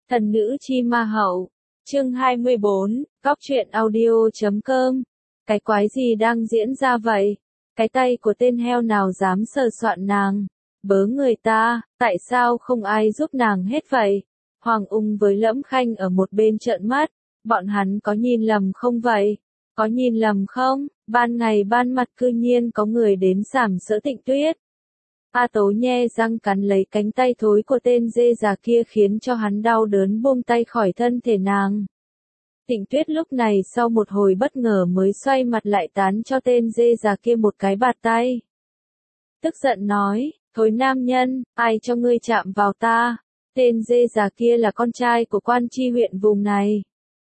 Thần nữ chi ma hậu, chương 24, góc truyện audio.com. Cái quái gì đang diễn ra vậy? Cái tay của tên heo nào dám sờ soạn nàng? Bớ người ta, tại sao không ai giúp nàng hết vậy? Hoàng Ung với Lẫm Khanh ở một bên trợn mắt, bọn hắn có nhìn lầm không vậy? Có nhìn lầm không? Ban ngày ban mặt cư nhiên có người đến sàm sỡ Tịnh Tuyết. A Tố nhe răng cắn lấy cánh tay thối của tên dê già kia khiến cho hắn đau đớn buông tay khỏi thân thể nàng. Tịnh Tuyết lúc này sau một hồi bất ngờ mới xoay mặt lại tán cho tên dê già kia một cái bạt tay. Tức giận nói, thối nam nhân, ai cho ngươi chạm vào ta? Tên dê già kia là con trai của quan tri huyện vùng này.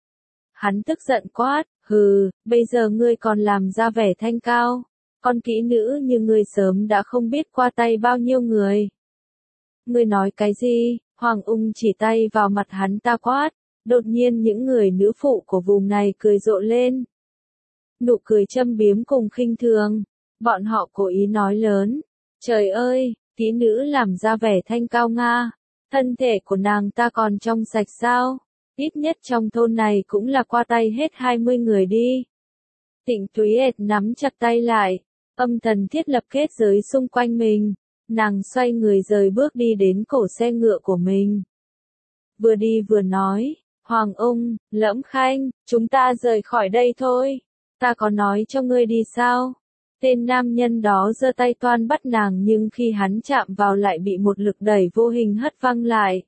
Hắn tức giận quát, hừ, bây giờ ngươi còn làm ra vẻ thanh cao. Con kỹ nữ như ngươi sớm đã không biết qua tay bao nhiêu người. Ngươi nói cái gì? Hoàng Ung chỉ tay vào mặt hắn ta quát. Đột nhiên những người nữ phụ của vùng này cười rộ lên. Nụ cười châm biếm cùng khinh thường. Bọn họ cố ý nói lớn. Trời ơi, kỹ nữ làm ra vẻ thanh cao nga. Thân thể của nàng ta còn trong sạch sao? Ít nhất trong thôn này cũng là qua tay hết 20 người đi. Tịnh Tuyết nắm chặt tay lại. Âm thần thiết lập kết giới xung quanh mình. Nàng xoay người rời bước đi đến cổ xe ngựa của mình. Vừa đi vừa nói, Hoàng Ung, Lẫm Khanh, chúng ta rời khỏi đây thôi. Ta có nói cho ngươi đi sao? Tên nam nhân đó giơ tay toan bắt nàng nhưng khi hắn chạm vào lại bị một lực đẩy vô hình hất văng lại.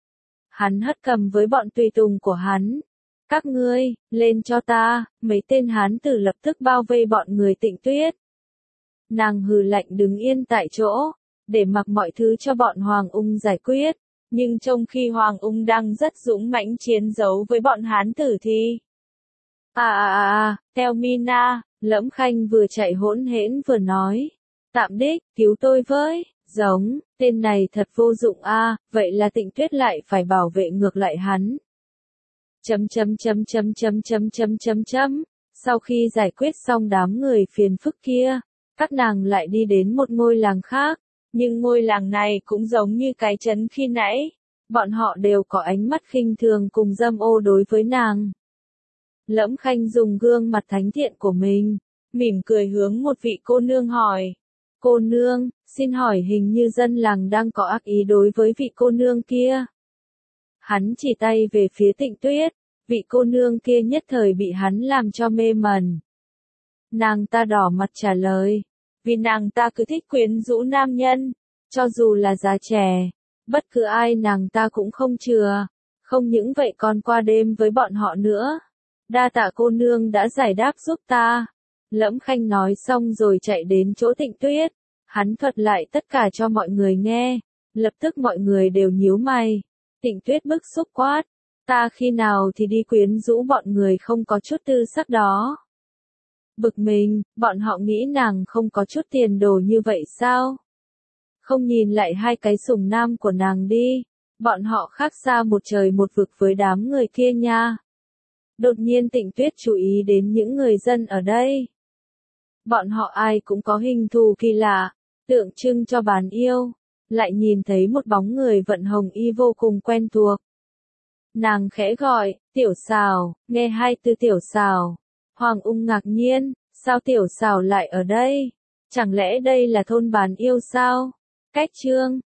Hắn hất cầm với bọn tùy tùng của hắn. Các ngươi, lên cho ta, mấy tên hán tử lập tức bao vây bọn người Tịnh Tuyết. Nàng hừ lạnh đứng yên tại chỗ, để mặc mọi thứ cho bọn Hoàng Ung giải quyết, nhưng trong khi Hoàng Ung đang rất dũng mãnh chiến đấu với bọn hán tử thì... theo Mina, Lẫm Khanh vừa chạy hỗn hển vừa nói, tạm đích, cứu tôi với, giống, tên này thật vô dụng vậy là Tịnh Tuyết lại phải bảo vệ ngược lại hắn. Sau khi giải quyết xong đám người phiền phức kia, các nàng lại đi đến một ngôi làng khác, nhưng ngôi làng này cũng giống như cái trấn khi nãy, bọn họ đều có ánh mắt khinh thường cùng dâm ô đối với nàng. Lẫm Khanh dùng gương mặt thánh thiện của mình, mỉm cười hướng một vị cô nương hỏi. Cô nương, xin hỏi hình như dân làng đang có ác ý đối với vị cô nương kia. Hắn chỉ tay về phía Tịnh Tuyết, vị cô nương kia nhất thời bị hắn làm cho mê mẩn. Nàng ta đỏ mặt trả lời, vì nàng ta cứ thích quyến rũ nam nhân, cho dù là già trẻ, bất cứ ai nàng ta cũng không chừa, không những vậy còn qua đêm với bọn họ nữa. Đa tạ cô nương đã giải đáp giúp ta. Lẫm Khanh nói xong rồi chạy đến chỗ Tịnh Tuyết, hắn thuật lại tất cả cho mọi người nghe, lập tức mọi người đều nhíu mày. Tịnh Tuyết bức xúc quát, ta khi nào thì đi quyến rũ bọn người không có chút tư sắc đó. Bực mình, bọn họ nghĩ nàng không có chút tiền đồ như vậy sao? Không nhìn lại hai cái sủng nam của nàng đi, bọn họ khác xa một trời một vực với đám người kia nha. Đột nhiên Tịnh Tuyết chú ý đến những người dân ở đây. Bọn họ ai cũng có hình thù kỳ lạ, tượng trưng cho bán yêu, lại nhìn thấy một bóng người vận hồng y vô cùng quen thuộc. Nàng khẽ gọi, Tiểu Sào, nghe hai từ Tiểu Sào. Hoàng Ung ngạc nhiên, sao Tiểu Sào lại ở đây? Chẳng lẽ đây là thôn bán yêu sao? Cách chương